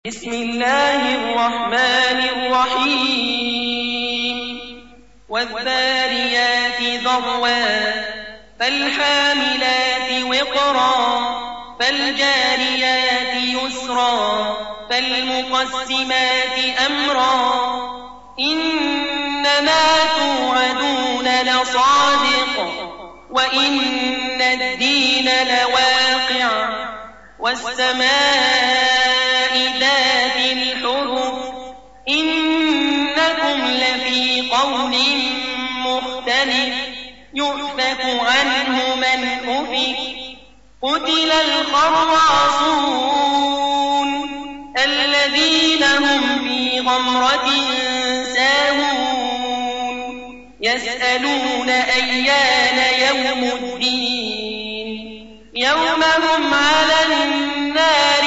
بسم الله الرحمن الرحيم والذاريات ذروا فالحاملات وقرا فالجاريات يسرا فالمقسمات أمرا إنما توعدون لصادق وإن الدين لواقع والسماء ذات الحبك إنكم لفي قول مختلف يؤفك عنه من أفك قتل الخراصون الذين هم في غمرة ساهون يسألون أيان يوم الدين يوم هم على النار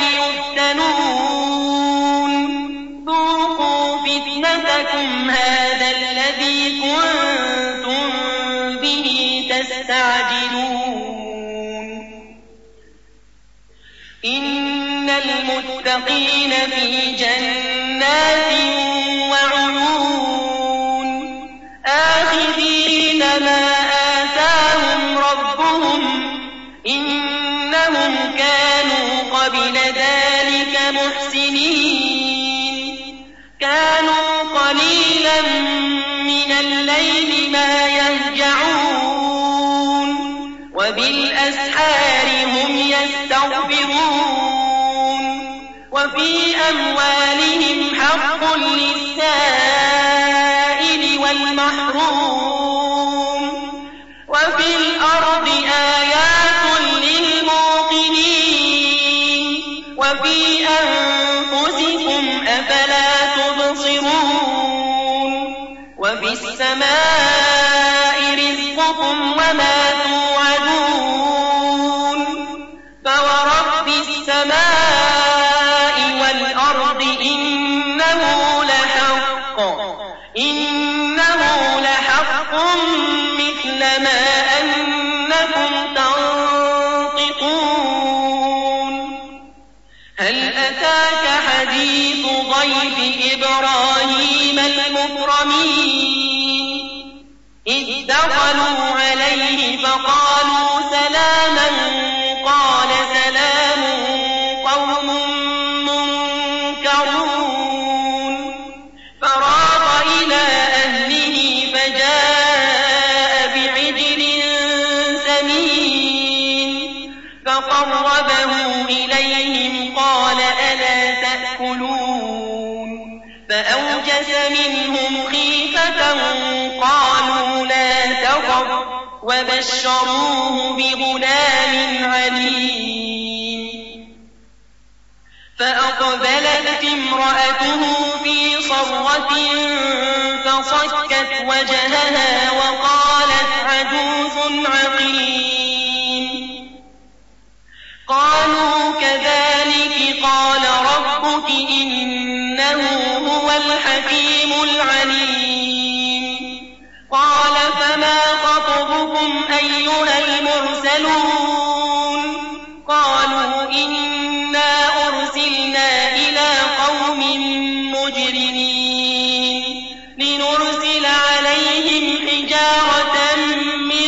يفتنون ذوقوا فتنتكم هذا الذي كنتم به تستعجلون إن المتقين في جنات وعيون آخذين ما آتاهم ربهم إنهم كانوا قبل ذلك محسنين كانوا قليلا من الليل ما يهجعون وبالأسحار هم يستغفرون وفي أموالهم حق للسائل والمحروم وفي الأرض آيات وفي أنفسكم أفلا تبصرون وفي السماء رزقكم وما توعدون فورب السماء والأرض إنه لحق مثل ما أنكم تنطقون هل أتاك حديث ضيف إبراهيم المكرمين إذ دخلوا عليه فقالوا سلاما قال سلام قوم منكرون فراغ إلى أهله فجاء بعجل سمين فقربه إليهم قال ألا تأكلون فأوجس منهم خيفة قالوا لا تخف وبشروه بغلام عليم فأقبلت امرأته في صرة فصكت وجهها وقالت عجوز عقيم قالوا كذلك قال ربك إنه هو الحكيم العليم قال فما خطبكم أيها المرسلون قالوا إنا أرسلنا إلى قوم مجرمين لنرسل عليهم حجارة من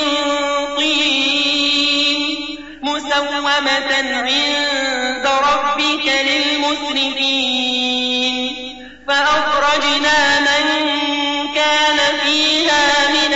طين مسومة عند ربك للمسرفين فأخرجنا من كان فيها من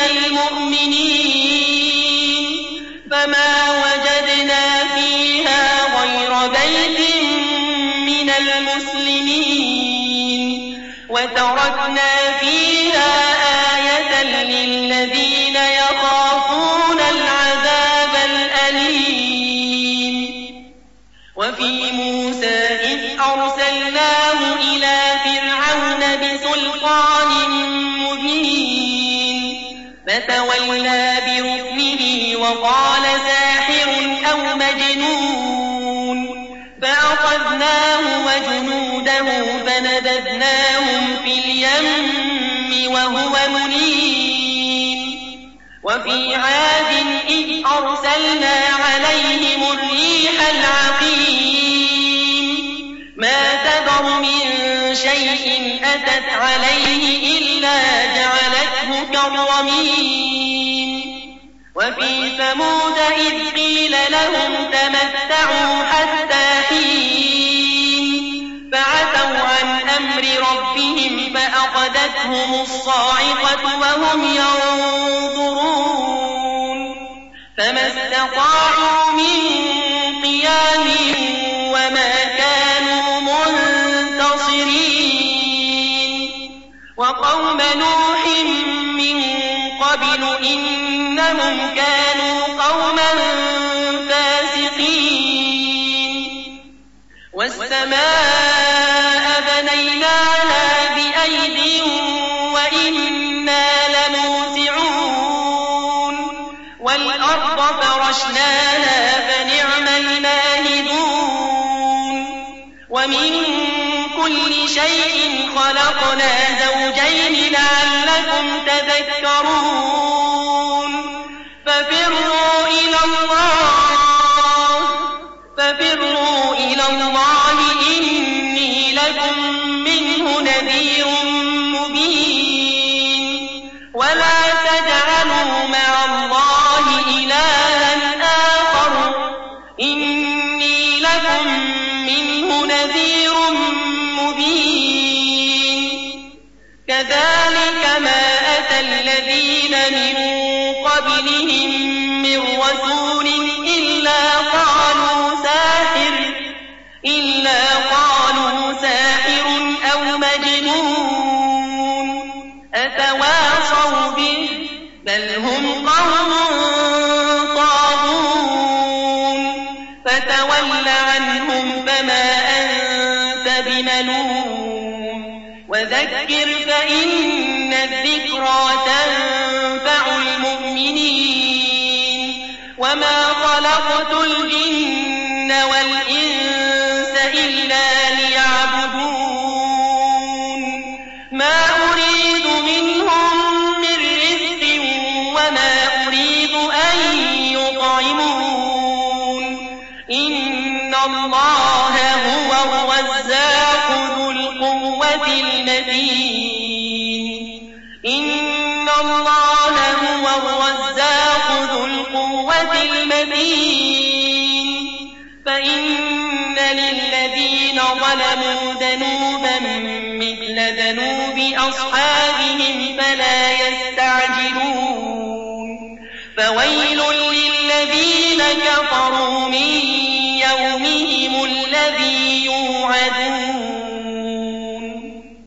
المؤمنين فما وجدنا فيها غير بيت من المسلمين وتركنا فيها آية للذين يخافون العذاب الأليم وفي موسى إذ أرسلناه إلى فرعون بسلطان مبين فتولى بركنه وقال ساحر أو مجنون فأخذناه وجنوده فنبذناهم في اليم وهو مليم وفي عاد إذ أرسلنا عليهم الريح العقيم ما تذر تذر من شيء أتت عليه إلا جعلته كالرميم وفي ثمود إذ قيل لهم تمتعوا حتى حين فعتوا عن أمر ربهم فأخذتهم الصاعقة وهم ينظرون فما استطاعوا من قيام وما كانوا منتصرين وقوم نوح من قبل إنهم كانوا قوما فاسقين والسماء بنيناها بأيد وإنا لموسعون والأرض فرشناها فنعم الماهدون ومن كل شيء خلقنا زوجين لعلكم تذكرون ففروا إلى الله إني لكم منه نذير مبين ولا تجعلوا مع الله إلها آخر إني لكم منه نذير مبين كذلك ما أتى الذين من قبلهم من رسول إلا قالوا ساحر أو مجنون أتواصوا به بل هم قوم طاغون فتول عنهم فما أنت بملوم وذكر فإن الذكرى تنفع المؤمنين وما خلقت الجن والإنس إلا ليعبدون ما أريد منهم من رزق وما أريد أن يطعمون إن الله هو الرزاق ذو القوة المتين إن الله هو الرزاق ذو القوة المتين فإن للذين ظلموا ذنوبا مثل ذنوب أصحابهم فلا يستعجلون فويل للذين كفروا من